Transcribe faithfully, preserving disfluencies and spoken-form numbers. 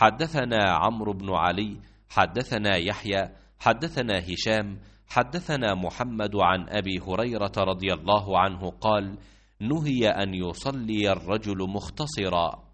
حدثنا عمرو بن علي حدثنا يحيى حدثنا هشام حدثنا محمد عن أبي هريرة رضي الله عنه قال: نهي أن يصلي الرجل مختصرا.